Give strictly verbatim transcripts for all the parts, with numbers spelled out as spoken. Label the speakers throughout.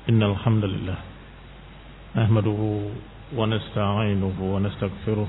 Speaker 1: إن الحمد لله نحمده ونستعينه ونستغفره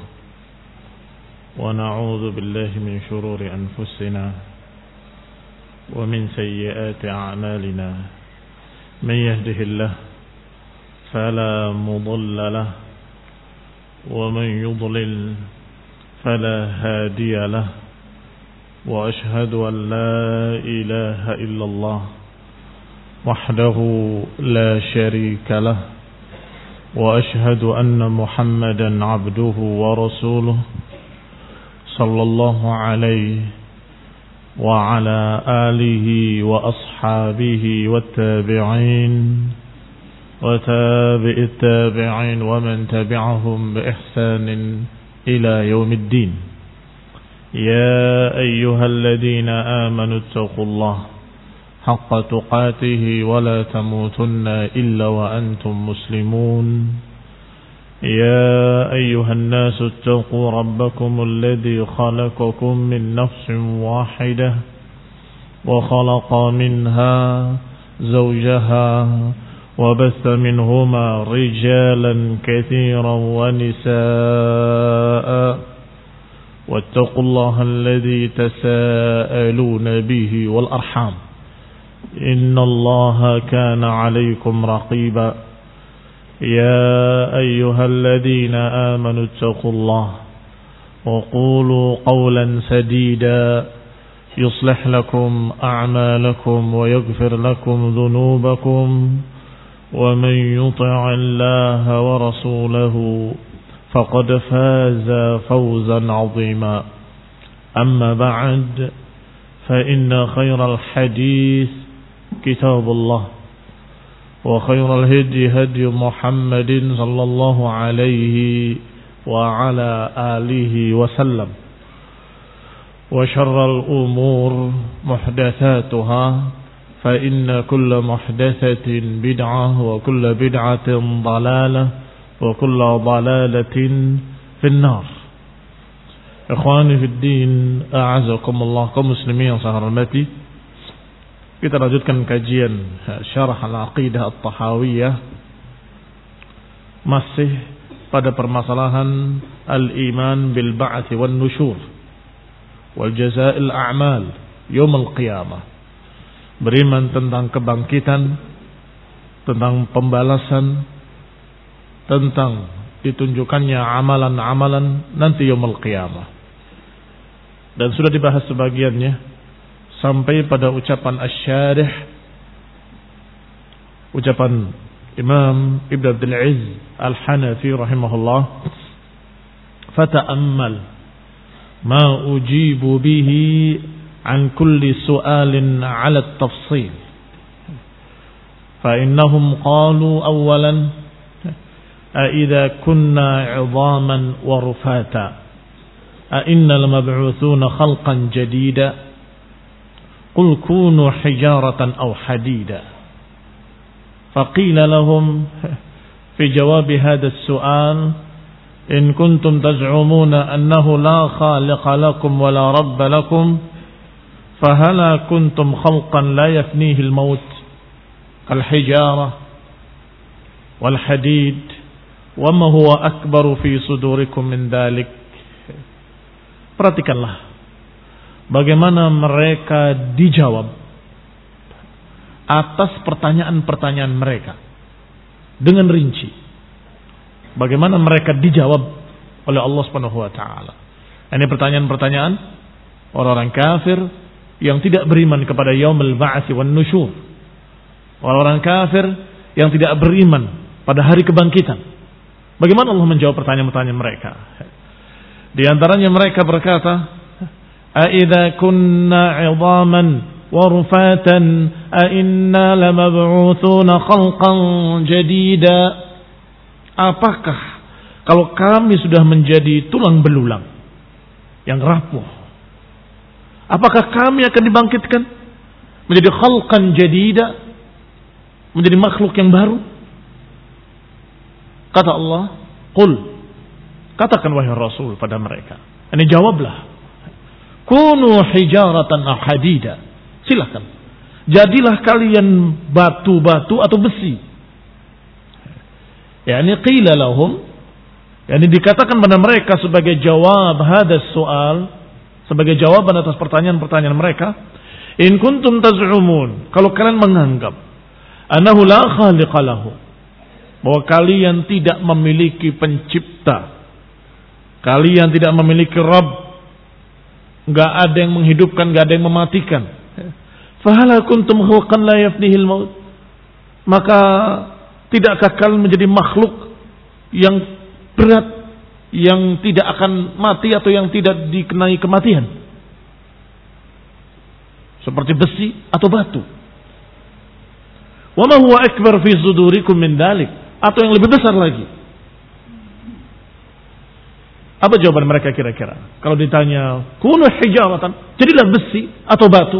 Speaker 1: ونعوذ بالله من شرور أنفسنا ومن سيئات أعمالنا من يهده الله فلا مضل له ومن يضلل فلا هادي له وأشهد أن لا إله إلا الله وحده لا شريك له وأشهد أن محمدا عبده ورسوله صلى الله عليه وعلى آله وأصحابه والتابعين وتابع التابعين ومن تبعهم بإحسان إلى يوم الدين. يا أيها الذين آمنوا اتقوا الله حق تقاته ولا تموتن إلا وأنتم مسلمون. يا أيها الناس اتقوا ربكم الذي خلقكم من نفس واحدة وخلق منها زوجها وبث منهما رجالا كثيرا ونساء واتقوا الله الذي تساءلون به والأرحام إن الله كان عليكم رقيبا. يا أيها الذين آمنوا اتقوا الله وقولوا قولا سديدا يصلح لكم أعمالكم ويغفر لكم ذنوبكم ومن يطع الله ورسوله فقد فاز فوزا عظيما. أما بعد فإن خير الحديث كتاب الله وخير الهدي هدي محمد صلى الله عليه وعلى آله وسلم وشر الأمور محدثاتها فإن كل محدثة بدعة وكل بدعة ضلالة وكل ضلالة في النار. Ikhwani fi din, a'azakumullah, kaum muslimin yang saya hormati. Kita lanjutkan kajian Syarah Al-Aqidah At-Tahawiyah, masih pada permasalahan al-iman bil ba'ts wan nusyur wal jazaa'il a'mal yaum al-qiyamah. Beriman tentang kebangkitan, tentang pembalasan, tentang ditunjukkannya amalan-amalan nanti yaumul qiyamah. Dan sudah dibahas sebagiannya sampai pada ucapan asy-syarih, ucapan Imam Ibn Abdul Aziz Al-Hanafi rahimahullah, fata'ammal ma ujibu bihi an kulli su'alin 'ala at-tafsil fa innahum qalu awwalan أَإِذَا كُنَّا عِظَامًا وَرُفَاتًا أَإِنَّا لَمَبْعُوثُونَ خَلْقًا جَدِيدًا قُلْ كُونُوا حِجَارَةً أَوْ حَدِيدًا فَقِيلَ لَهُمْ في جواب هذا السؤال إن كنتم تزعمون أنه لا خالق لكم ولا رب لكم فهلا كنتم خلقا لا يفنيه الموت كالحجارة والحديد وَمَا هُوَ أَكْبَرُ فِي صُدُورِكُمْ مِنْ ذَلِكَ. Perhatikanlah bagaimana mereka dijawab atas pertanyaan-pertanyaan mereka dengan rinci. Bagaimana mereka dijawab oleh Allah Subhanahu wa taala. Ini pertanyaan-pertanyaan orang-orang kafir yang tidak beriman kepada yaumul ba'ts wan nusyur. Orang-orang kafir yang tidak beriman pada hari kebangkitan. Bagaimana Allah menjawab pertanyaan-pertanyaan mereka? Di antaranya mereka berkata, "A'idza kunna 'idhaman wa rufatan a inna lamab'utsuna khalqan jadida?" Apakah kalau kami sudah menjadi tulang belulang yang rapuh, apakah kami akan dibangkitkan menjadi khalqan jadida, menjadi makhluk yang baru? Kata Allah, "Qul," katakan wahai Rasul pada mereka. Ini jawablah. "Kunu hijaratan aw hadida." Silakan. Jadilah kalian batu-batu atau besi Yani qila lahum, yani dikatakan pada mereka sebagai jawab hadas soal, sebagai jawaban atas pertanyaan-pertanyaan mereka, in kuntum taz'umun, kalau kalian menganggap annahu la khaliqa lahu, bahwa kalian tidak memiliki pencipta, kalian tidak memiliki Rabb, enggak ada yang menghidupkan, enggak ada yang mematikan, fahala kuntum khalqan la yafnihil maut, maka tidakkah kalian menjadi makhluk yang berat, yang tidak akan mati atau yang tidak dikenai kematian, seperti besi atau batu. Wa ma huwa akbar fi sudurikum min dalik, atau yang lebih besar lagi. Apa jawaban mereka kira-kira? Kalau ditanya, kunu hijaratan, jadilah besi atau batu.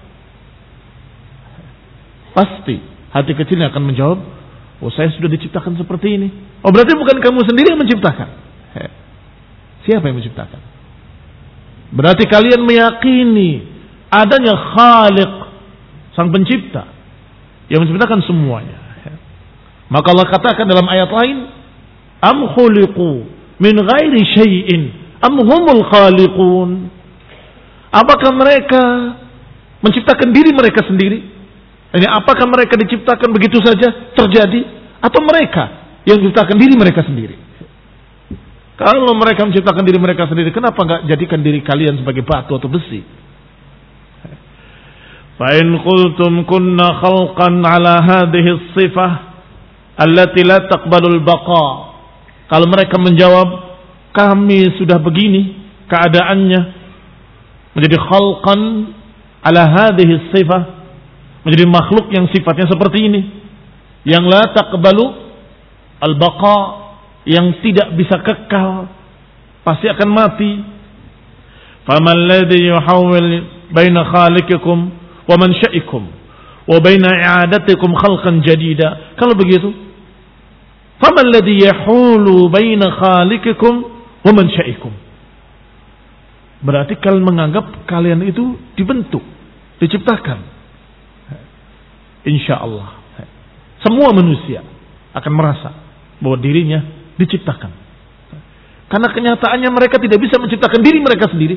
Speaker 1: Pasti hati kecilnya akan menjawab, oh saya sudah diciptakan seperti ini. Oh berarti bukan kamu sendiri yang menciptakan. He. Siapa yang menciptakan? Berarti kalian meyakini adanya Khaliq, sang pencipta, yang menciptakan semuanya. He. Maka Allah katakan dalam ayat lain, am khuliqu min ghairi syai'in am humul khaliqun. Apakah mereka menciptakan diri mereka sendiri? Ini apakah mereka diciptakan begitu saja terjadi, atau mereka yang menciptakan diri mereka sendiri? Kalau mereka menciptakan diri mereka sendiri, kenapa enggak jadikan diri kalian sebagai batu atau besi? Fa in qultum kunna khalqan ala hadhihi as-sifah allati la taqbalul baqa. Kalau mereka menjawab, kami sudah begini keadaannya, menjadi khalqan ala hadhihi sifah, menjadi makhluk yang sifatnya seperti ini, yang la taqbalu al-baqa, yang tidak bisa kekal, pasti akan mati. Faman ladzi yuhawwil baina khaliqikum wa mansha'ikum wa baina i'adatikum khalqan jadida. Kalau begitu, faman ladzi yahulu baina khaliqikum wa mansha'ikum, berarti kalian menganggap kalian itu dibentuk, diciptakan. Insyaallah semua manusia akan merasa bahwa dirinya diciptakan, karena kenyataannya mereka tidak bisa menciptakan diri mereka sendiri.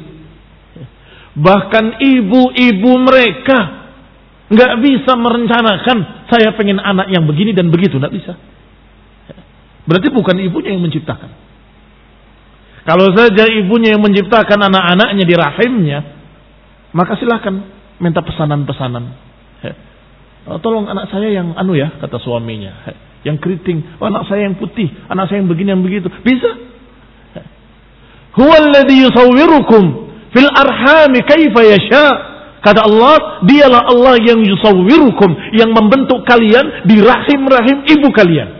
Speaker 1: Bahkan ibu-ibu mereka nggak bisa merencanakan, saya pengen anak yang begini dan begitu, nggak bisa. Berarti bukan ibunya yang menciptakan. Kalau saja ibunya yang menciptakan anak-anaknya di rahimnya, maka silakan minta pesanan-pesanan. Tolong anak saya yang anu ya, kata suaminya, yang keriting. Oh, anak saya yang putih, anak saya yang begini yang begitu. Bisa. Huwallazi yusawwirukum fil arhami kaifa yasha. Kata Allah, dialah Allah yang yusawwirukum, yang membentuk kalian di rahim-rahim ibu kalian.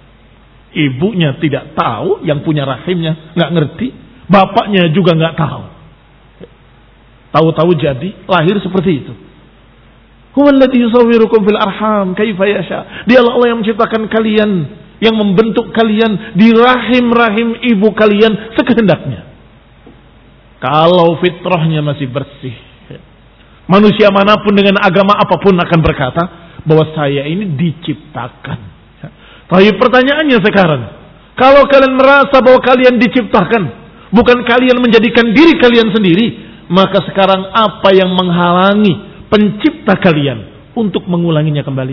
Speaker 1: Ibunya tidak tahu, yang punya rahimnya nggak ngerti, bapaknya juga nggak tahu. Tahu-tahu jadi lahir seperti itu. Huwallazi yusawwirukum fil arham kaifa yasha. Dialah Allah yang menciptakan kalian, yang membentuk kalian di rahim-rahim ibu kalian sekehendaknya. Kalau fitrahnya masih bersih, manusia manapun dengan agama apapun akan berkata bahwa saya ini diciptakan. Tapi pertanyaannya sekarang, kalau kalian merasa bahwa kalian diciptakan, bukan kalian menjadikan diri kalian sendiri, maka sekarang apa yang menghalangi pencipta kalian untuk mengulanginya kembali?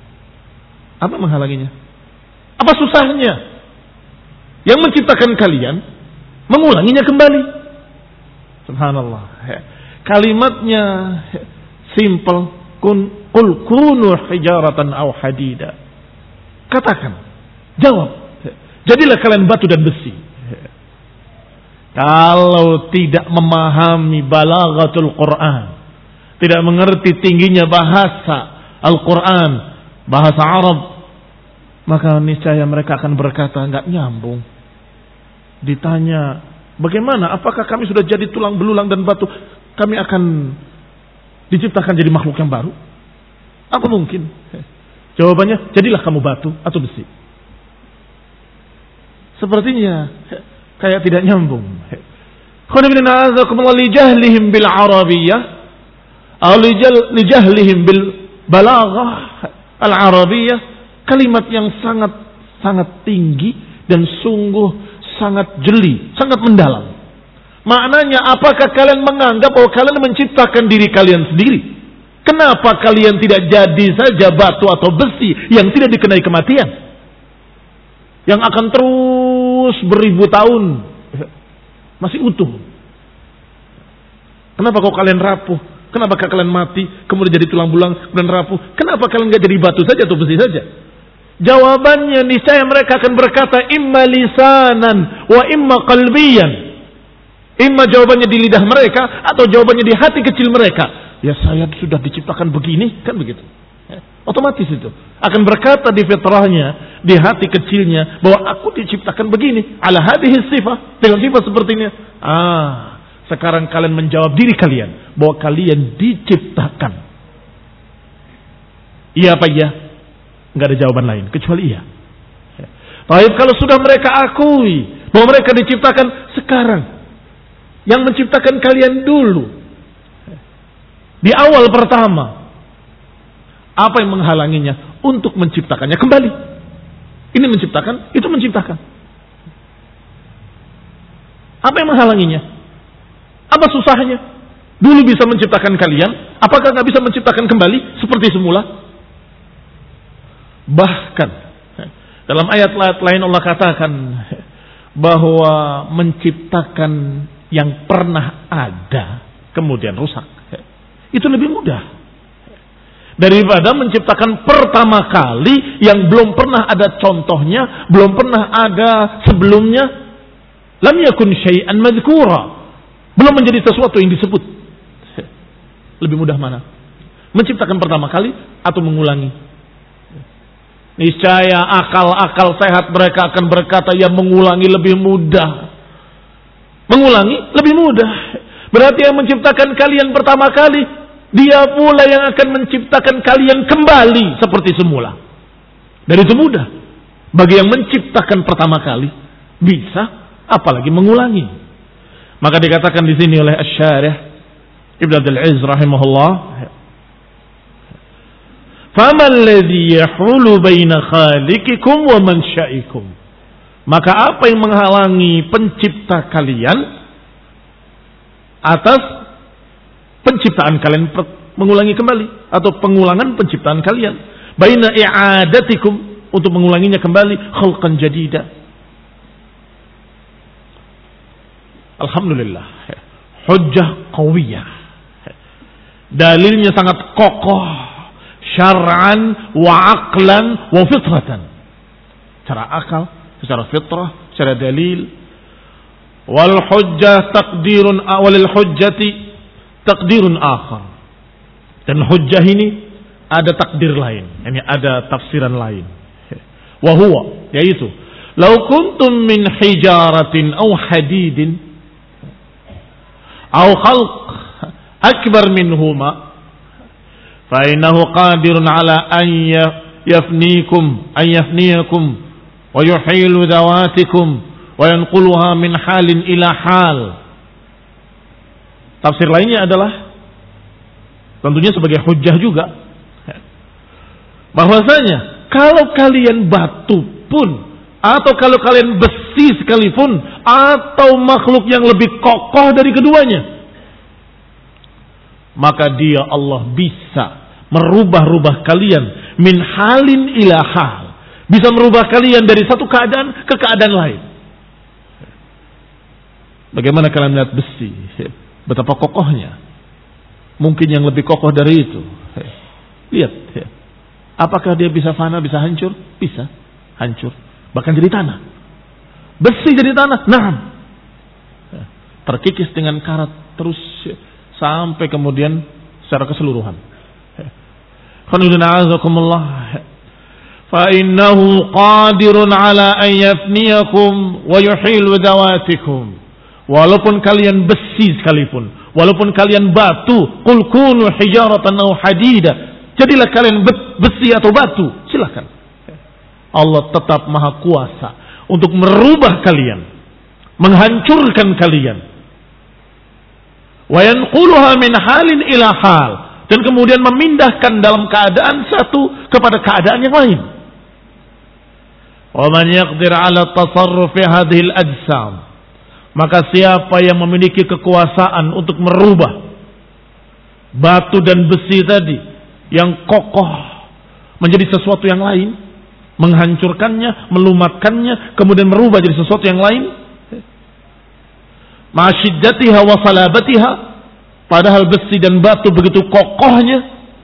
Speaker 1: Apa menghalanginya? Apa susahnya yang menciptakan kalian mengulanginya kembali? Subhanallah. Kalimatnya simple, kun qul kunu hijaratan aw hadida. Katakan, jawab, jadilah kalian batu dan besi. Kalau tidak memahami balaghatul Quran, tidak mengerti tingginya bahasa Al-Quran, bahasa Arab, maka niscaya mereka akan berkata, enggak nyambung. Ditanya, bagaimana? Apakah kami sudah jadi tulang belulang dan batu, kami akan diciptakan jadi makhluk yang baru? Apa mungkin? Jawabannya, jadilah kamu batu atau besi. Sepertinya kayak tidak nyambung. Li jahlihim bil arabiyyah atau li jahlihim bil balaghah al arabiyyah, kalimat yang sangat sangat tinggi dan sungguh sangat jeli, sangat mendalam. Maknanya, apakah kalian menganggap bahwa kalian menciptakan diri kalian sendiri? Kenapa kalian tidak jadi saja batu atau besi yang tidak dikenai kematian, yang akan terus beribu tahun masih utuh? Kenapa kok kalian rapuh? Kenapa kalian mati kemudian jadi tulang belulang kemudian rapuh? Kenapa kalian nggak jadi batu saja atau besi saja? Jawabannya, niscaya mereka akan berkata imma lisanan wa imma qalbiyan. Imma jawabannya di lidah mereka atau jawabannya di hati kecil mereka. Ya saya sudah diciptakan begini, kan begitu. Ya, otomatis itu akan berkata di fitrahnya, di hati kecilnya, bahwa aku diciptakan begini, ala hadhihi sifah, dengan sifat seperti ini. Ah, sekarang kalian menjawab diri kalian bahwa kalian diciptakan. Iya apa iya? Enggak ada jawaban lain kecuali iya. Baik, kalau sudah mereka akui bahwa mereka diciptakan, sekarang yang menciptakan kalian dulu di awal pertama, apa yang menghalanginya untuk menciptakannya kembali? Ini menciptakan, itu menciptakan. Apa yang menghalanginya? Apa susahnya? Dulu bisa menciptakan kalian, apakah nggak bisa menciptakan kembali seperti semula? Bahkan dalam ayat-ayat lain Allah katakan bahwa menciptakan yang pernah ada kemudian rusak itu lebih mudah daripada menciptakan pertama kali yang belum pernah ada contohnya, belum pernah ada sebelumnya. Lam yakun syai'an madhkura, belum menjadi sesuatu yang disebut. Lebih mudah mana? Menciptakan pertama kali atau mengulangi? Niscaya akal-akal sehat mereka akan berkata, ya mengulangi lebih mudah. Mengulangi lebih mudah. Berarti yang menciptakan kalian pertama kali, dia pula yang akan menciptakan kalian kembali seperti semula. Dan itu mudah bagi yang menciptakan pertama kali, bisa, apalagi mengulangi. Maka dikatakan di sini oleh Asy-Syarih Ibnu Abdul Aziz rahimahullah, "Faman alladhi yahulu baina khaliqikum wa mansha'ikum?" Maka apa yang menghalangi pencipta kalian atas penciptaan kalian, mengulangi kembali atau pengulangan penciptaan kalian, baina i'adatikum, untuk mengulanginya kembali, khalqan jadida. Alhamdulillah, hujjah qawiyah, dalilnya sangat kokoh, syar'an wa aqlan wa fitratan, secara akal, secara fitrah, secara dalil. Wal hujjah taqdirun awalil hujjati taqdirun akhar. Dan hujjah ini ada takdir lain, ini ada tafsiran lain. Wa huwa, yaitu law kuntum min hijaratin aw hadidin aw khalq akbar minhuma fa innahu qadirun ala an yafnikum an yafniyakum wa yuhilu dawatikum wa yanquluha min halin ila hal. Tafsir lainnya adalah tentunya sebagai hujjah juga, bahwasanya kalau kalian batu pun, atau kalau kalian besi sekalipun, atau makhluk yang lebih kokoh dari keduanya, maka dia Allah bisa merubah-rubah kalian min halin ila hal, bisa merubah kalian dari satu keadaan ke keadaan lain. Bagaimana kalian melihat besi, betapa kokohnya, mungkin yang lebih kokoh dari itu. Lihat, apakah dia bisa fana, bisa hancur? Bisa hancur, bahkan jadi tanah. Besi jadi tanah, nah, terkikis dengan karat terus sampai kemudian secara keseluruhan. Fa innahu qadirun ala an yafniyakum wa yuhilu dawatikum. Walaupun kalian besi sekalipun, walaupun kalian batu, qul kunu hijaratan aw hadida, jadilah kalian besi atau batu, silakan. Allah tetap maha kuasa untuk merubah kalian, menghancurkan kalian. Wa yanquluha min halin ila hal, dan kemudian memindahkan dalam keadaan satu kepada keadaan yang lain. Wa man yaqdir 'ala tasarruf fi hadhihi al-ajsam. Maka siapa yang memiliki kekuasaan untuk merubah batu dan besi tadi yang kokoh menjadi sesuatu yang lain, menghancurkannya, melumatkannya, kemudian merubah jadi sesuatu yang lain, ma'asyiddatiha wa salabatiha, padahal besi dan batu begitu kokohnya,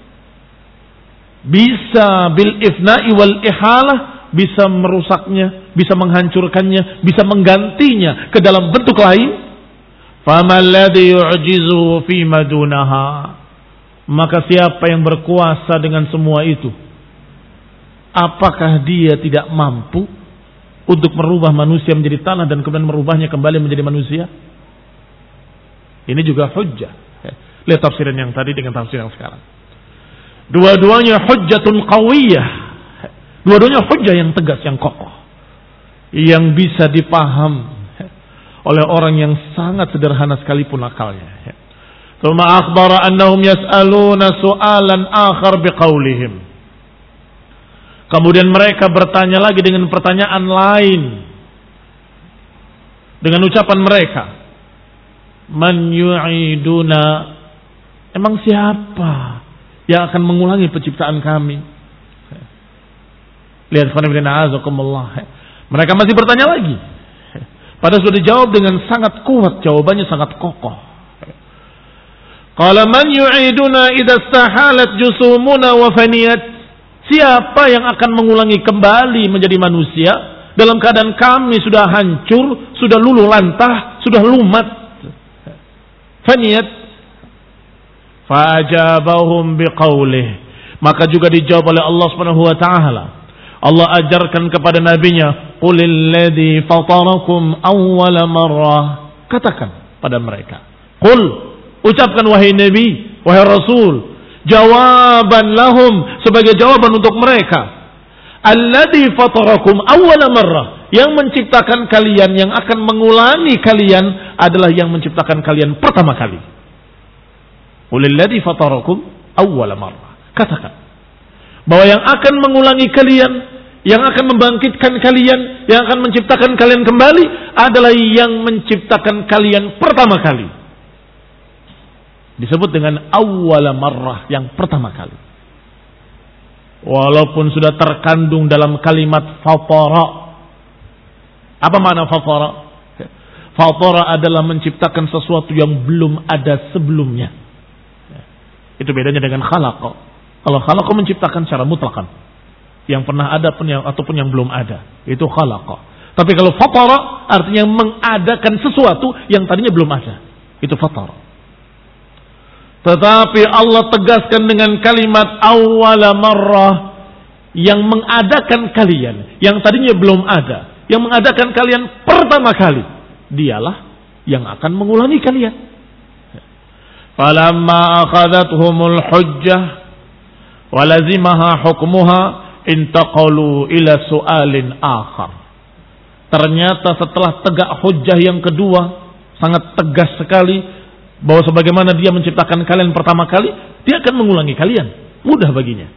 Speaker 1: bisa bil ifna'i wal ihalah, bisa merusaknya, bisa menghancurkannya, bisa menggantinya ke dalam bentuk lain. Faman ladzi yu'jizu fi madunaha. Maka siapa yang berkuasa dengan semua itu, apakah dia tidak mampu untuk merubah manusia menjadi tanah dan kemudian merubahnya kembali menjadi manusia? Ini juga hujjah. Lihat tafsiran yang tadi dengan tafsir yang sekarang. Dua-duanya hujjatun qawiyah. Dua-duanya hujjah yang tegas, yang kokoh, yang bisa dipaham oleh orang yang sangat sederhana sekalipun akalnya. Tsumma akhbara annahum yas'aluna su'alan akhar biqaulihim. Kemudian mereka bertanya lagi dengan pertanyaan lain, dengan ucapan mereka, man yu'iduna, emang siapa yang akan mengulangi penciptaan kami? Lihat, mereka masih bertanya lagi. Padahal sudah dijawab dengan sangat kuat, jawabannya sangat kokoh. Qala man yu'iduna idza istahalat jusumuna wa faniyat. Siapa yang akan mengulangi kembali menjadi manusia dalam keadaan kami sudah hancur, sudah luluh lantah, sudah lumat. Faniyat. Fajabahum biqaulih. Maka juga dijawab oleh Allah Subhanahu wa taala. Allah ajarkan kepada nabinya, qulil ladzi fatarakum awwala marrah. Katakan pada mereka, qul, ucapkan wahai nabi, wahai rasul, jawaban lahum, sebagai jawaban untuk mereka, alladzi fatarakum awwala marrah, yang menciptakan kalian, yang akan mengulangi kalian adalah yang menciptakan kalian pertama kali. Qulil ladzi fatarakum awwala marrah. Katakan bahwa yang akan mengulangi kalian, yang akan membangkitkan kalian, yang akan menciptakan kalian kembali adalah yang menciptakan kalian pertama kali. Disebut dengan awwala marrah, yang pertama kali. Walaupun sudah terkandung dalam kalimat fatara. Apa makna fatara? Fatara adalah menciptakan sesuatu yang belum ada sebelumnya. Itu bedanya dengan khalaqa. Kalau khalaqa menciptakan secara mutlakan, yang pernah ada pun yang ataupun yang belum ada, itu khalaqa. Tapi kalau fatara artinya mengadakan sesuatu yang tadinya belum ada, itu fatara. Tetapi Allah tegaskan dengan kalimat awwala marrah, yang mengadakan kalian yang tadinya belum ada, yang mengadakan kalian pertama kali, dialah yang akan mengulangi kalian. Falamma akhadathumul hujjah walazimaha hukmuha intaqalu ila su'alin akhar. Ternyata setelah tegak hujjah yang kedua, sangat tegas sekali, bahwa sebagaimana dia menciptakan kalian pertama kali, dia akan mengulangi kalian. Mudah baginya.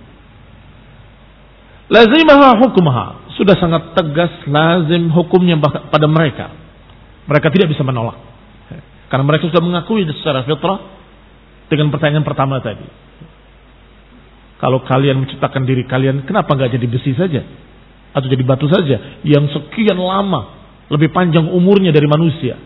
Speaker 1: Lazimaha hukmuha, sudah sangat tegas, lazim hukumnya pada mereka. Mereka tidak bisa menolak, karena mereka sudah mengakui secara fitrah dengan pertanyaan pertama tadi. Kalau kalian menciptakan diri kalian, kenapa nggak jadi besi saja? Atau jadi batu saja? Yang sekian lama, lebih panjang umurnya dari manusia.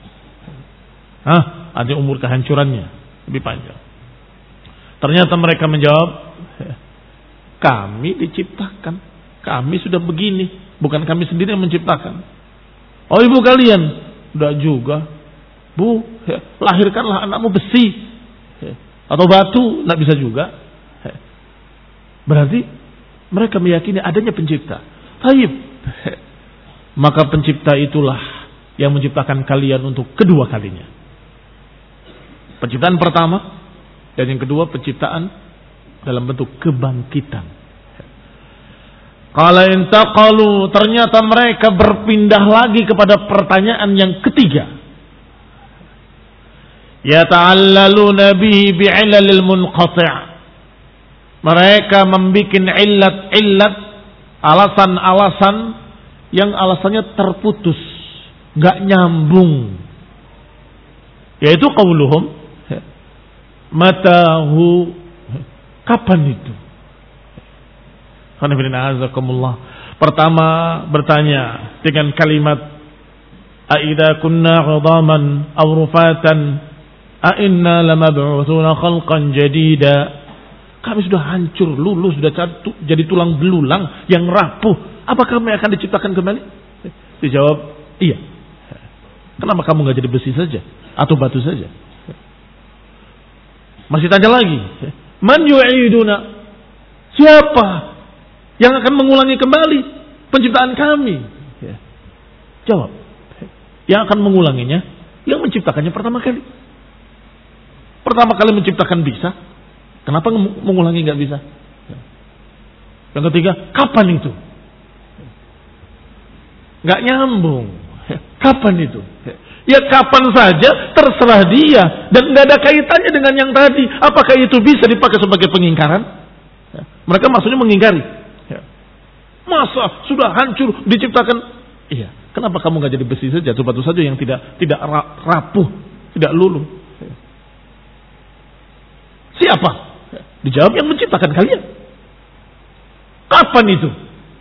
Speaker 1: Hah? Ada umur kehancurannya lebih panjang. Ternyata mereka menjawab, kami diciptakan. Kami sudah begini. Bukan kami sendiri yang menciptakan. Oh, ibu kalian? Udah juga. Bu, lahirkanlah anakmu besi. Atau batu, nggak bisa juga. Berarti mereka meyakini adanya pencipta. Taib. Maka pencipta itulah yang menciptakan kalian untuk kedua kalinya. Penciptaan pertama dan yang kedua penciptaan dalam bentuk kebangkitan. Qala intaqalu, ternyata mereka berpindah lagi kepada pertanyaan yang ketiga. Yata'allaluna bihi bi'ilalil munqati'. Mereka membuat illat-illat, alasan-alasan yang alasannya terputus, nggak nyambung. Yaitu qauluhum matahu, kapan itu? Pertama bertanya dengan kalimat aidza kunna 'idhaman aw rufatan a inna lamab'utsuna khalqan jadida. Kami sudah hancur, luluh, sudah jadi tulang belulang yang rapuh. Apa kami akan diciptakan kembali? Dijawab, iya. Kenapa kamu nggak jadi besi saja atau batu saja? Masih tanya lagi, man yu'iduna? Siapa yang akan mengulangi kembali penciptaan kami? Jawab, yang akan mengulanginya, yang menciptakannya pertama kali. Pertama kali menciptakan bisa, kenapa mengulangi nggak bisa? Yang ketiga, kapan itu? Nggak nyambung. Kapan itu? Ya kapan saja, terserah dia, dan nggak ada kaitannya dengan yang tadi. Apakah itu bisa dipakai sebagai pengingkaran? Mereka maksudnya mengingkari. Masa sudah hancur diciptakan? Iya. Kenapa kamu nggak jadi besi saja, atau batu saja yang tidak tidak rapuh, tidak luluh? Siapa? Dijawab yang menciptakan kalian. Kapan itu?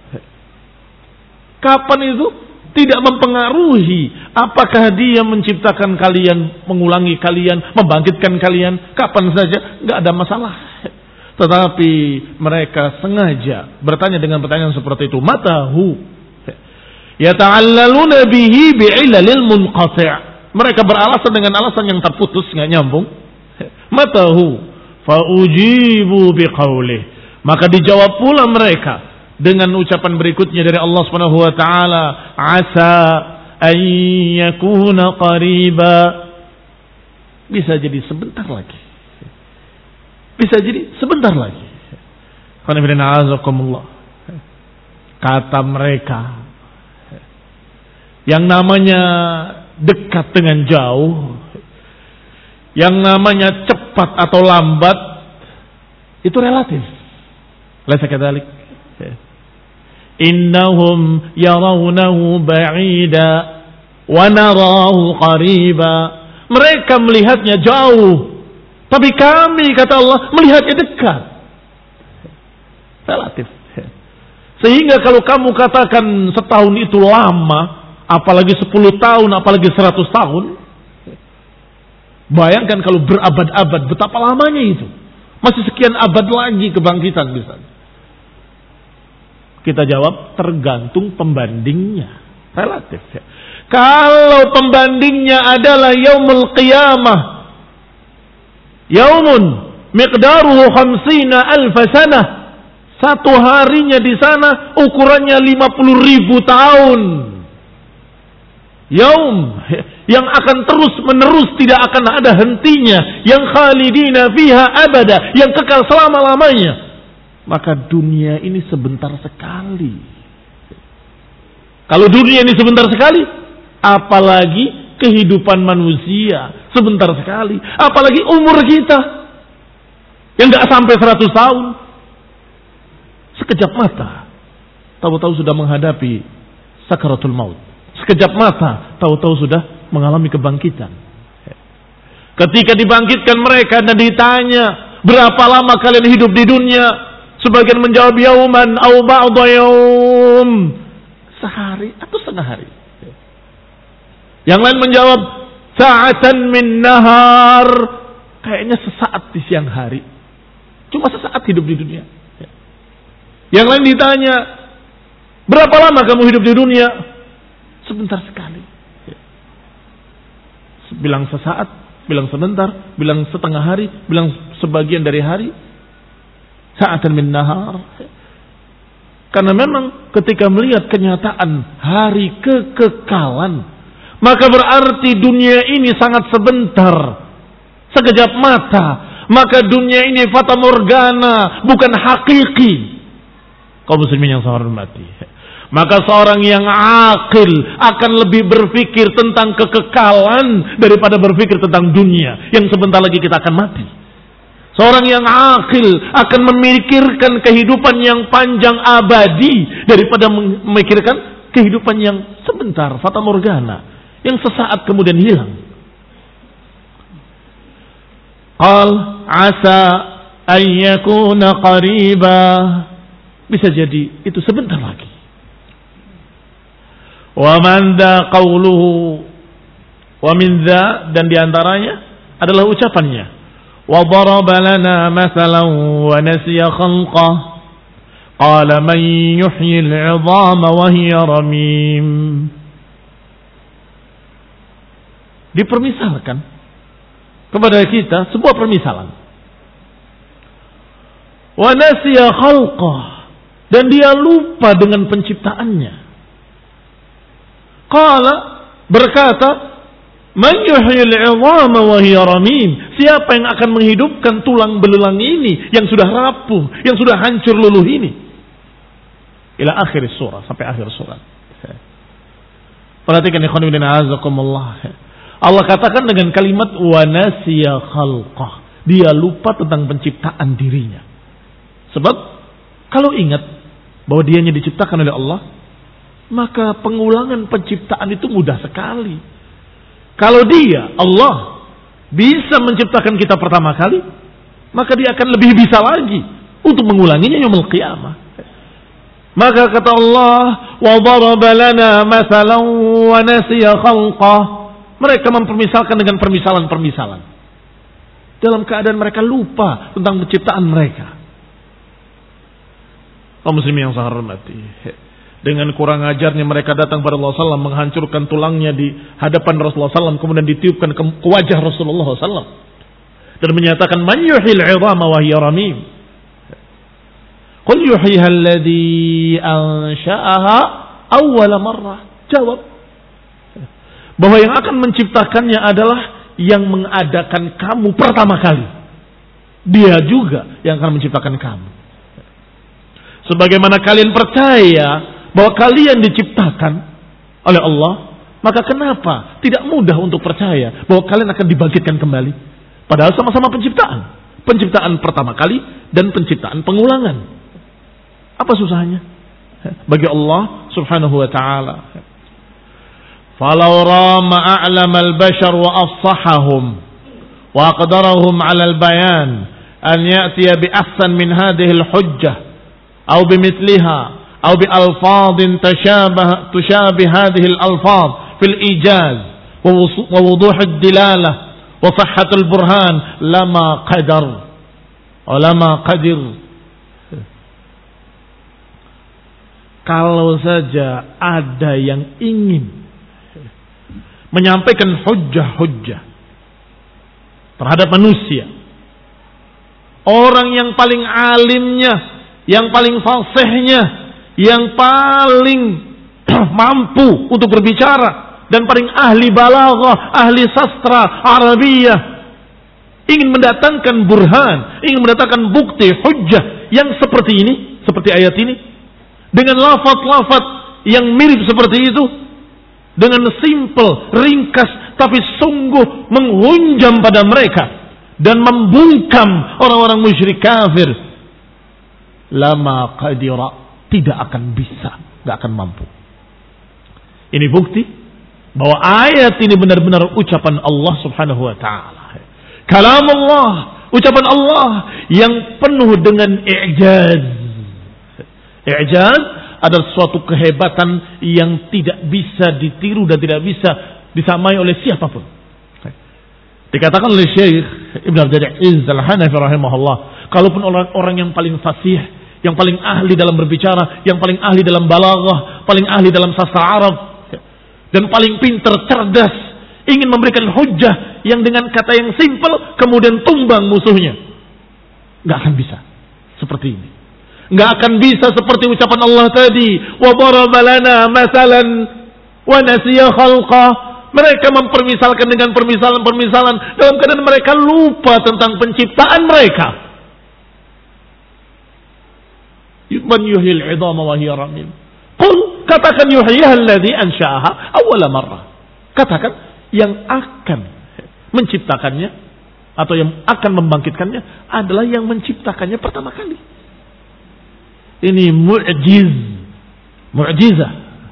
Speaker 1: Kapan itu tidak mempengaruhi apakah dia menciptakan kalian, mengulangi kalian, membangkitkan kalian. Kapan saja, nggak ada masalah. Tetapi mereka sengaja bertanya dengan pertanyaan seperti itu. Matahu yata'allaluna bihi bi'ilalil munqati'. Mereka beralasan dengan alasan yang terputus, nggak nyambung. Matahu faujibu biqaulih. Maka dijawab pula mereka dengan ucapan berikutnya dari Allah Subhanahu wa taala, asa an yakuna qariba. Bisa jadi sebentar lagi. Bisa jadi sebentar lagi. Kata mereka, yang namanya dekat dengan jauh, yang namanya cepat atau lambat, itu relatif. Laisa kadzalik. Innahum yarawnahu ba'ida wa narahu qariba. Mereka melihatnya jauh, tapi kami, kata Allah, melihatnya dekat. Relatif. Sehingga kalau kamu katakan setahun itu lama, apalagi sepuluh tahun, apalagi seratus tahun, bayangkan kalau berabad-abad, betapa lamanya itu. Masih sekian abad lagi kebangkitan misalnya. Kita jawab, tergantung pembandingnya. Relatif. Ya. Kalau pembandingnya adalah yaumul qiyamah, yaumun miqdaruhu khamsina alfa sanah, satu harinya di sana ukurannya lima puluh ribu tahun. Yaum yang akan terus menerus, tidak akan ada hentinya, yang khalidina fiha abada, yang kekal selama-lamanya. Maka dunia ini sebentar sekali. Kalau dunia ini sebentar sekali, apalagi kehidupan manusia sebentar sekali, apalagi umur kita yang gak sampai seratus tahun. Sekejap mata, tahu-tahu sudah menghadapi sakaratul maut. Sekejap mata, tahu-tahu sudah mengalami kebangkitan. Ketika dibangkitkan mereka dan ditanya, berapa lama kalian hidup di dunia? Sebagian menjawab yauman au ba'da yaum, sehari atau setengah hari. Yang lain menjawab sa'atan min nahar, kayaknya sesaat di siang hari. Cuma sesaat hidup di dunia. Yang lain ditanya, berapa lama kamu hidup di dunia? Sebentar sekali. Bilang sesaat, bilang sebentar, bilang setengah hari, bilang sebagian dari hari. Sa'atan min nahar. Karena memang ketika melihat kenyataan hari kekekalan, maka berarti dunia ini sangat sebentar, sekejap mata. Maka dunia ini fata morgana, bukan hakiki. Kaum muslimin yang saya hormati, maka seorang yang akil akan lebih berpikir tentang kekekalan daripada berpikir tentang dunia yang sebentar lagi kita akan mati. Seorang yang akil akan memikirkan kehidupan yang panjang abadi daripada memikirkan kehidupan yang sebentar, fata morgana, yang sesaat kemudian hilang. Qal asa an yakuna qariba, bisa jadi itu sebentar lagi. Wa man dha qawluhu, wa min dha, dan diantaranya adalah ucapannya, wa daraba lana mathalan wa nasiya khalqah qala man yuhyi al-'idhama wa hiya ramim. Dipermisalkan kepada kita sebuah permisalan. Wa nasiya khalqah, dan dia lupa dengan penciptaannya. Qala, berkata, man yuhyil 'idhama wa hiya ramim, siapa yang akan menghidupkan tulang belulang ini yang sudah rapuh, yang sudah hancur luluh ini. Ila akhir surah, sampai akhir surat. Perhatikan ikhwan fillah azakumullah. Allah katakan dengan kalimat wa nasiya khalqah, dia lupa tentang penciptaan dirinya. Sebab kalau ingat bahwa dianya diciptakan oleh Allah, maka pengulangan penciptaan itu mudah sekali. Kalau dia, Allah, bisa menciptakan kita pertama kali, maka dia akan lebih bisa lagi untuk mengulanginya yaumul qiyamah. Maka kata Allah, wa daraba lana mathalan wa nasiya khalqah, mereka mempermisalkan dengan permisalan-permisalan dalam keadaan mereka lupa tentang penciptaan mereka. Kaum muslimin yang saya hormati, dengan kurang ajarnya mereka datang pada Rasulullah sallallahu alaihi wasallam, menghancurkan tulangnya di hadapan Rasulullah sallallahu alaihi wasallam, kemudian ditiupkan ke wajah Rasulullah sallallahu alaihi wasallam dan menyatakan man yuhyil 'idhama wa hiya ramim. Qul yuhyiha alladhi ansha'aha awwala marrah. Jawab bahwa yang akan menciptakannya adalah yang mengadakan kamu pertama kali. Dia juga yang akan menciptakan kamu. Sebagaimana kalian percaya bahwa kalian diciptakan oleh Allah, maka kenapa tidak mudah untuk percaya bahwa kalian akan dibangkitkan kembali? Padahal sama-sama penciptaan. Penciptaan pertama kali dan penciptaan pengulangan. Apa susahnya? Bagi Allah subhanahu wa ta'ala. Falau rama a'lam al-bashar wa afsahahum wa aqdarahum 'ala al-bayan an ya'tiya bi ahsan min hadhihi al-hujjah aw bimithliha aw bi alfadhin tashabah tushabih hadhihi al-alfadh fil ijaz wa wuduh ad-dilalah wa sihhat al-burhan lama qadar wa lama qadir. Kalau saja ada yang ingin menyampaikan hujjah-hujjah terhadap manusia, orang yang paling alimnya, yang paling fasihnya, yang paling mampu untuk berbicara dan paling ahli balaghah, ahli sastra Arabiyah, ingin mendatangkan burhan, ingin mendatangkan bukti hujjah yang seperti ini, seperti ayat ini, dengan lafaz-lafaz yang mirip seperti itu, dengan simple, ringkas, tapi sungguh menghunjam pada mereka dan membungkam orang-orang musyrik kafir, lama qadira, tidak akan bisa, tidak akan mampu. Ini bukti bahwa ayat ini benar-benar ucapan Allah subhanahu wa ta'ala. Kalam Allah, ucapan Allah yang penuh dengan i'jaz. I'jaz adalah suatu kehebatan yang tidak bisa ditiru dan tidak bisa disamai oleh siapapun. Dikatakan oleh Syekh Ibn Abdul Aziz Al-Hanafi rahimahullah, kalaupun orang-orang yang paling fasih, yang paling ahli dalam berbicara, yang paling ahli dalam balaghah, paling ahli dalam sastra Arab, dan paling pintar, cerdas, ingin memberikan hujjah yang dengan kata yang simpel kemudian tumbang musuhnya, nggak akan bisa seperti ini. Nggak akan bisa seperti ucapan Allah tadi, wa daraba lana masalan wa nasiya khalqah. Mereka mempermisalkan dengan permisalan-permisalan dalam keadaan mereka lupa tentang penciptaan mereka. Man yuhyil 'idhama wa hiya ramim. Qul, katakan yuhyiha alladhi ansha'aha awwala marrah. Katakan yang akan menciptakannya atau yang akan membangkitkannya adalah yang menciptakannya pertama kali. Ini mu'jiz, mu'jizah.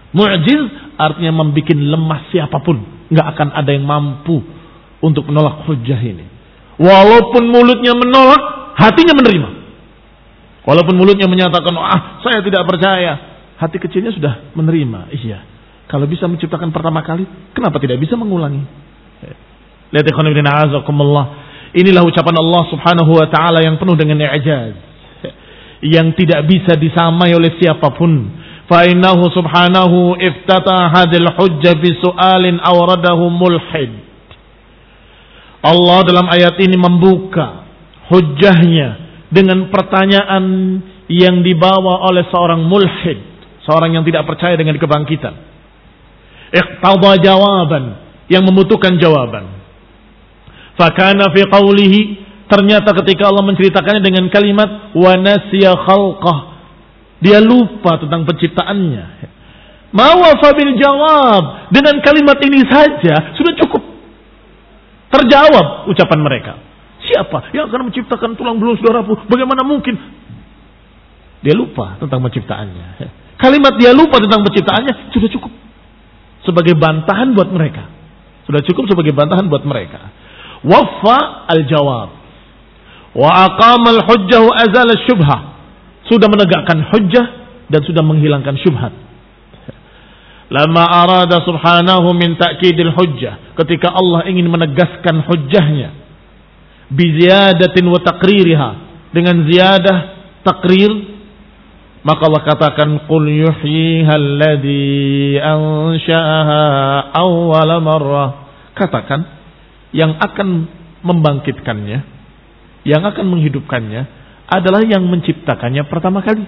Speaker 1: Mu'jiz artinya membuat lemah siapapun. Nggak akan ada yang mampu untuk menolak hujjah ini. Walaupun mulutnya menolak, hatinya menerima. Walaupun mulutnya menyatakan, ah saya tidak percaya, hati kecilnya sudah menerima. Iya, kalau bisa menciptakan pertama kali, kenapa tidak bisa mengulangi? Lihat ikhwan fillah azakumullah. Inilah ucapan Allah Subhanahu wa taala yang penuh dengan i'jaz, yang tidak bisa disamai oleh siapapun. Fa innahu subhanahu iftataha hadhil hujjah bi su'alin awradahu mulhid. Allah dalam ayat ini membuka hujjahnya dengan pertanyaan yang dibawa oleh seorang mulhid, seorang yang tidak percaya dengan kebangkitan. Iqtada jawaban, yang membutuhkan jawaban. Fakana fi qawlihi, ternyata ketika Allah menceritakannya dengan kalimat wa nasiya khalqah, dia lupa tentang penciptaannya. Ma wafa bil jawab, dengan kalimat ini saja sudah cukup terjawab ucapan mereka. Siapa yang akan menciptakan tulang belulang saudaraku? Bagaimana mungkin? Dia lupa tentang penciptaannya. Kalimat dia lupa tentang penciptaannya sudah cukup sebagai bantahan buat mereka. Sudah cukup sebagai bantahan buat mereka. Waffa al-jawab wa aqama al-hujjah wa azala syubhah. Sudah menegakkan hujjah dan sudah menghilangkan syubhat. Lama arada subhanahu min ta'kidil hujjah, ketika Allah ingin menegaskan hujjahnya bi ziyadatin wa taqririha, dengan ziyadah takrir, maka Allah katakan qul yuhyiha alladhi ansha'aha awwala marrah. Katakan, yang akan membangkitkannya, yang akan menghidupkannya adalah yang menciptakannya pertama kali.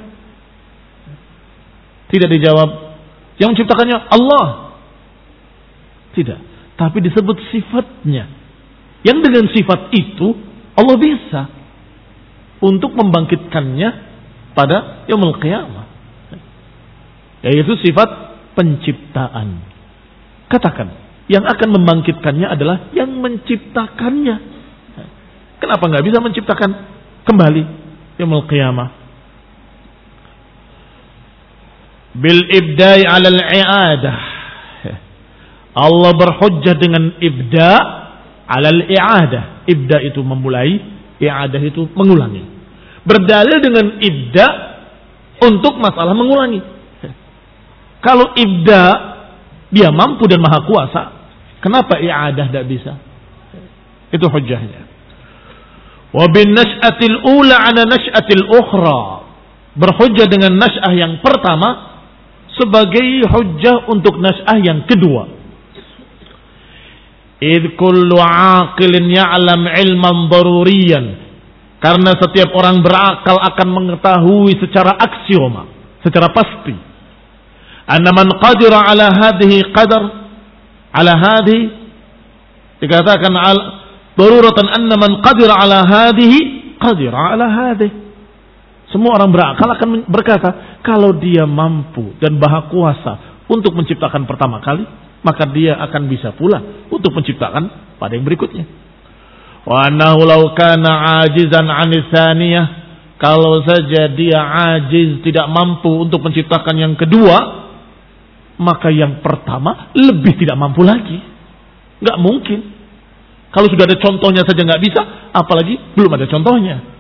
Speaker 1: Tidak dijawab yang menciptakannya Allah, tidak, tapi disebut sifatnya, yang dengan sifat itu Allah bisa untuk membangkitkannya pada yaumul qiyamah, yaitu sifat penciptaan. Katakan, yang akan membangkitkannya adalah yang menciptakannya. Kenapa nggak bisa menciptakan kembali yaumul qiyamah? Bil ibda'i 'ala al-i'adah. Allah berhujjah dengan ibda' 'ala al-i'adah. Ibda' itu memulai, i'adah itu mengulangi. Berdalil dengan ibda' untuk masalah mengulangi. Kalau ibda' dia mampu dan maha kuasa, kenapa i'adah tidak bisa? Itu hujjahnya. Wa bin nash'atil ula 'ala nash'atil ukhra. Berhujjah dengan nash'ah yang pertama sebagai hujjah untuk nash'ah yang kedua. Idh kullu 'aqilin ya'lam 'ilman daruriyan. Karena setiap orang berakal akan mengetahui secara aksioma, secara pasti, anna man qadira 'ala hadhihi qadar 'ala hadhihi, dikatakan al daruratan anna man qadira 'ala hadhihi qadira 'ala hadhihi. Semua orang berakal akan berkata, kalau dia mampu dan maha kuasa untuk menciptakan pertama kali, maka dia akan bisa pula untuk menciptakan pada yang berikutnya. Wa annahu law kana 'ajizan 'ani tsaniyah, kalau saja dia ajiz, tidak mampu untuk menciptakan yang kedua, maka yang pertama lebih tidak mampu lagi. Enggak mungkin. Kalau sudah ada contohnya saja enggak bisa, apalagi belum ada contohnya.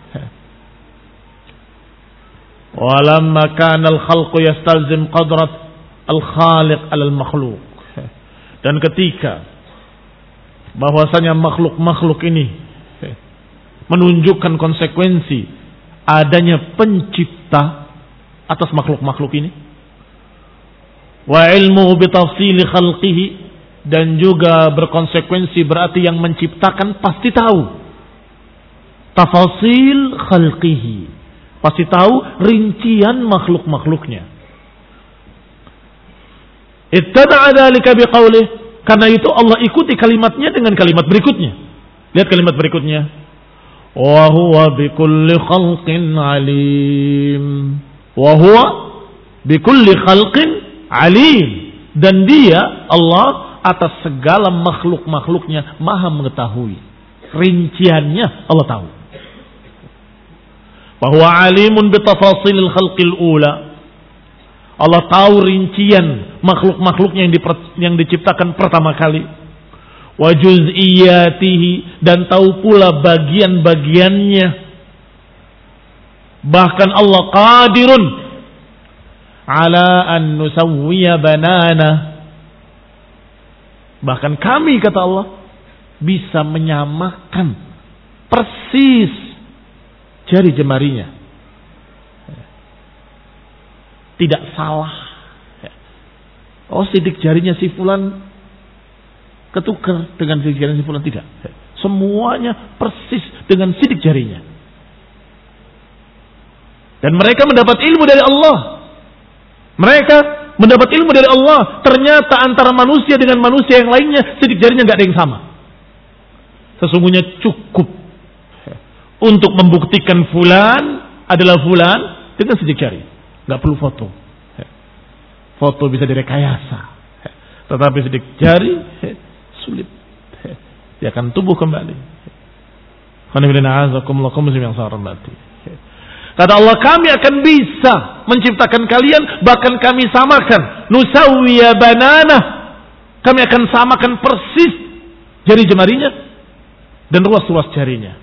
Speaker 1: Walamma kana al-khalqu yastalzim qadrat al-khaliq 'ala al-makhluq. Dan ketika bahwasanya makhluk-makhluk ini menunjukkan konsekuensi adanya pencipta atas makhluk-makhluk ini, wa ilmuhu bi tafsili khalqihi, dan juga berkonsekuensi berarti yang menciptakan pasti tahu tafasil khalqihi, pasti tahu rincian makhluk-makhluknya. Ittaba'a dzalika biqaulih, karena itu Allah ikuti kalimatnya dengan kalimat berikutnya. Lihat kalimat berikutnya. Wa huwa bikulli khalqin alim. Wa huwa bikulli khalqin alim. Dan dia, Allah, atas segala makhluk-makhluknya maha mengetahui. Rinciannya Allah tahu. Bahwa alimun bitafasilil khalqil ula. Allah tahu rincian makhluk-makhluknya yang, yang diciptakan pertama kali. Wa juz'iyatihi, dan tahu pula bagian-bagiannya. Bahkan Allah qadirun ala an nusawwiya banana. Bahkan kami, kata Allah, bisa menyamakan persis jari jemarinya. Tidak salah. Oh, sidik jarinya si fulan ketukar dengan sidik jarinya si fulan, tidak. Semuanya persis dengan sidik jarinya. Dan mereka mendapat ilmu dari Allah. Mereka mendapat ilmu dari Allah. Ternyata antara manusia dengan manusia yang lainnya sidik jarinya nggak ada yang sama. Sesungguhnya cukup untuk membuktikan fulan adalah fulan dengan sidik jari. Nggak perlu foto. Foto bisa direkayasa. Tetapi sidik jari sulit. Dia akan tumbuh kembali. Kata Allah, kami akan bisa menciptakan kalian, bahkan kami samakan. Nusawwiya banana. Kami akan samakan persis jari jemarinya dan ruas-ruas jarinya.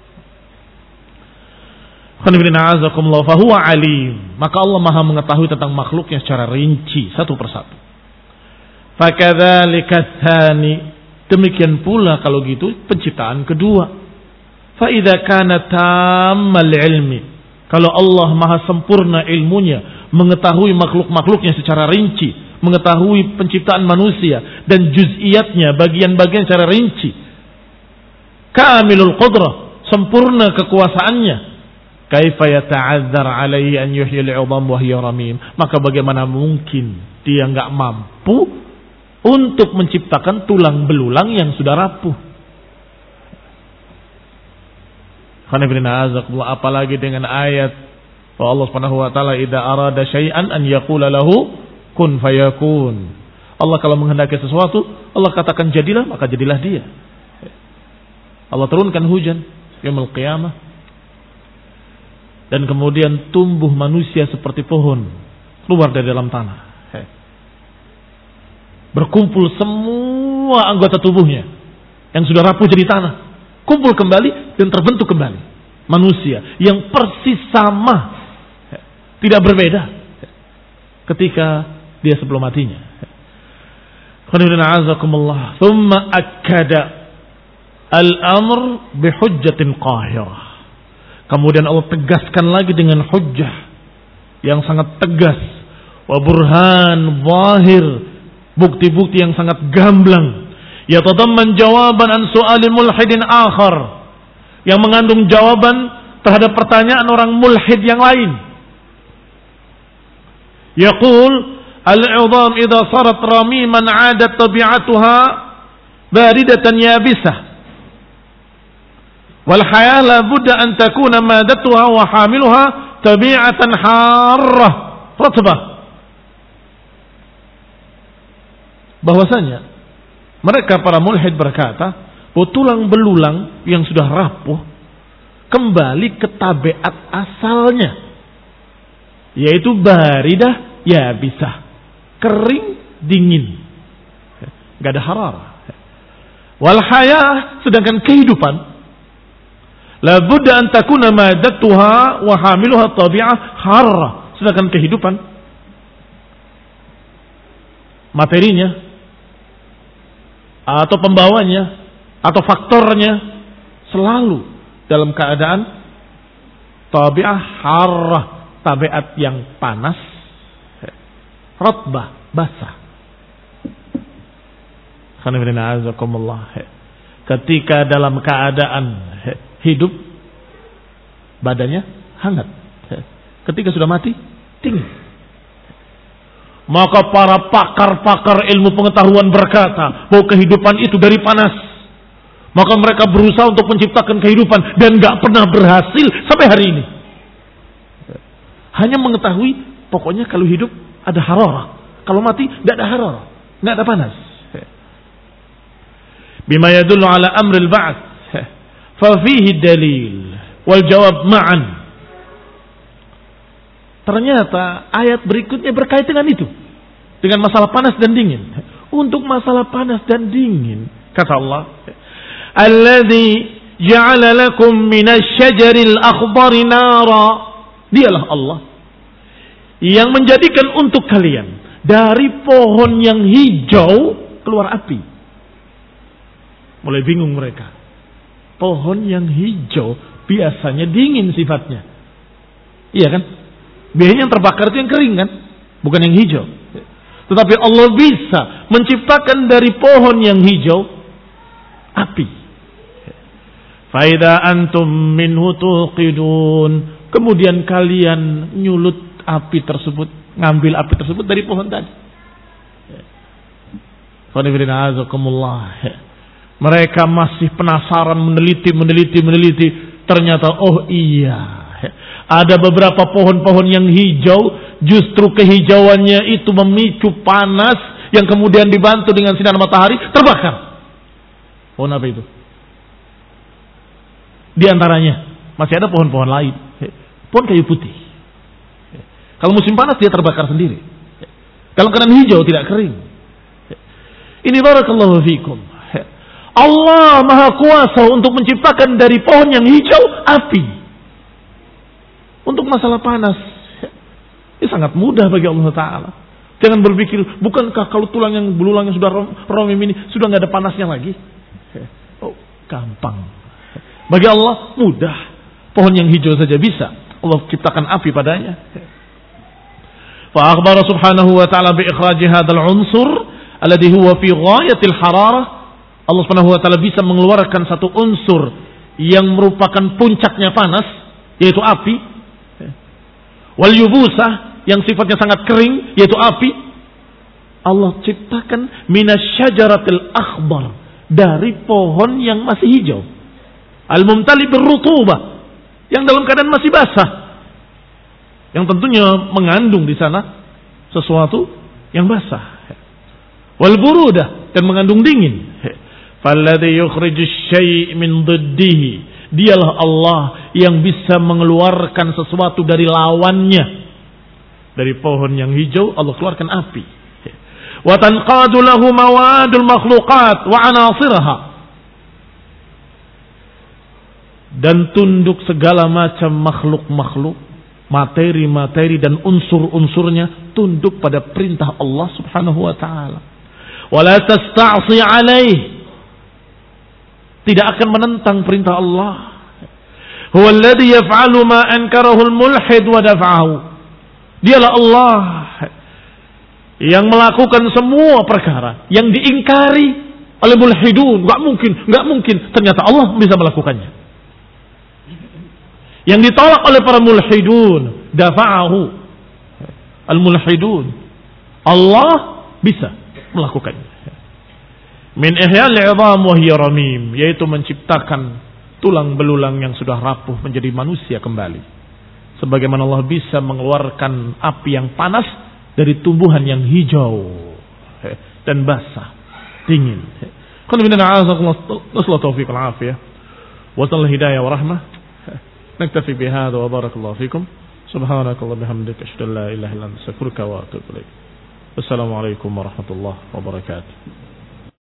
Speaker 1: Fahuwa alim. Maka Allah maha mengetahui tentang makhluknya secara rinci, satu persatu. Fakadzalika tsani. Demikian pula kalau gitu penciptaan kedua. Fa idza kana tammal ilmi. Kalau Allah maha sempurna ilmunya, mengetahui makhluk-makhluknya secara rinci, mengetahui penciptaan manusia dan juz'iyatnya, bagian-bagian secara rinci. Kamilul qudrah, sempurna kekuasaannya. Kaifa yata'adzar alaihi an yuhyil 'idham wa hiya ramim. Maka bagaimana mungkin dia enggak mampu untuk menciptakan tulang belulang yang sudah rapuh. Apalagi dengan ayat bahwa Allah Subhanahu wa taala idza arada syai'an an yaqula lahu kun fayakun. Allah kalau menghendaki sesuatu, Allah katakan jadilah, maka jadilah dia. Allah turunkan hujan yaumul qiyamah. Dan kemudian tumbuh manusia seperti pohon keluar dari dalam tanah. Berkumpul semua anggota tubuhnya yang sudah rapuh jadi tanah, kumpul kembali dan terbentuk kembali manusia yang persis sama, tidak berbeda ketika dia sebelum matinya. Thumma akkada al-amr bihujjatin qahirah. Kemudian Allah tegaskan lagi dengan hujjah yang sangat tegas, wa burhan zahir, bukti-bukti yang sangat gamblang, yatadamman jawaban an su'alin mulhidin akhar, yang mengandung jawaban terhadap pertanyaan orang mulhid yang lain. Yaqul al-'idham idza sarat ramiman 'adat tabi'atuha baridatan yabisah. Wal hayah la budda an takuna madatuha wa hamiluha tabi'atan harrah ratbah. Bahwasanya mereka para mulhid berkata bahwa tulang belulang yang sudah rapuh kembali ke tabiat asalnya, yaitu baridah ya bisa kering dingin, gak ada hararah. Wal hayah, sedangkan kehidupan la budda an takuna madatuha wa hamiluha tabi'ah harra, sedangkan kehidupan materinya atau pembawanya atau faktornya selalu dalam keadaan tabi'ah harra, tabiat yang panas, ratbah, basah. Ketika dalam keadaan hidup badannya hangat, ketika sudah mati dingin. Maka para pakar-pakar ilmu pengetahuan berkata bahwa kehidupan itu dari panas. Maka mereka berusaha untuk menciptakan kehidupan dan gak pernah berhasil sampai hari ini. Hanya mengetahui pokoknya kalau hidup ada hararah, kalau mati gak ada hararah, gak ada panas. Bima yadullu ala amril ba'ats fa fihi dalil wal jawab ma'an. Ternyata ayat berikutnya berkait dengan itu. Dengan masalah panas dan dingin. Untuk masalah panas dan dingin, kata Allah, Alladzi ja'ala lakum minasyajaril akhdari nara. Dialah Allah yang menjadikan untuk kalian dari pohon yang hijau keluar api. Mulai bingung mereka. Pohon yang hijau biasanya dingin sifatnya. Iya kan? Biasanya yang terbakar itu yang kering kan? Bukan yang hijau. Tetapi Allah bisa menciptakan dari pohon yang hijau api. Faida antum minhu tuqidun. Kemudian kalian nyulut api tersebut, ngambil api tersebut dari pohon tadi. Mereka masih penasaran, meneliti, meneliti, meneliti. Ternyata oh iya, ada beberapa pohon-pohon yang hijau, justru kehijauannya itu memicu panas yang kemudian dibantu dengan sinar matahari terbakar. Pohon apa itu? Di antaranya masih ada pohon-pohon lain. Pohon kayu putih. Kalau musim panas dia terbakar sendiri. Kalau keadaan hijau tidak kering. Ini barakallahu fikum. Allah Maha Kuasa untuk menciptakan dari pohon yang hijau api. Untuk masalah panas, ini sangat mudah bagi Allah Ta'ala. Jangan berpikir, bukankah kalau tulang yang belulang yang sudah romim ini sudah nggak ada panasnya lagi? Oh, gampang. Bagi Allah mudah. Pohon yang hijau saja bisa Allah ciptakan api padanya. Fa akhbara subhanahu wa ta'ala bi ikhraji hadzal unsur alladhi huwa fi ghayatil hararah. Allah subhanahu wa ta'ala bisa mengeluarkan satu unsur yang merupakan puncaknya panas, yaitu api. Wal yubusah, yang sifatnya sangat kering, yaitu api. Allah ciptakan minasyajaratil akhbar, dari pohon yang masih hijau. Al-mumtali birrutubah, yang dalam keadaan masih basah. Yang tentunya mengandung di sana sesuatu yang basah. Wal burudah, dan mengandung dingin. Falladhi yukhrijus syai' min dhiddihi. Dialah Allah yang bisa mengeluarkan sesuatu dari lawannya. Dari pohon yang hijau Allah keluarkan api. Wa tanqadu lahu mawadul makhluqat wa anasirha. Dan tunduk segala macam makhluk-makhluk, materi-materi dan unsur-unsurnya tunduk pada perintah Allah Subhanahu wa taala. Wa la tasta'si 'alaihi. Tidak akan menentang perintah Allah. Huwa alladhi yaf'alu ma ankarahu al-mulhid wa daf'ahu. Dialah Allah yang melakukan semua perkara yang diingkari oleh mulhidun. Enggak mungkin, enggak mungkin. Ternyata Allah bisa melakukannya. Yang ditolak oleh para mulhidun, dafa'ahu. Al-mulhidun. Allah bisa melakukannya. Min ihya'il 'idham wa hiya ramim, yaitu menciptakan tulang belulang yang sudah rapuh menjadi manusia kembali. Sebagaimana Allah bisa mengeluarkan api yang panas dari tumbuhan yang hijau dan basah, dingin. Qul inna a'udzu taufiq al-afiyah wa tal hidayah wa rahmah. Naktafi bihadza wa barakallahu fikum. Subhanakallahumma bihamdika asyhadu an la ilaha illa anta astaghfiruka wa atubu ilaik. Wassalamu alaikum warahmatullahi wabarakatuh.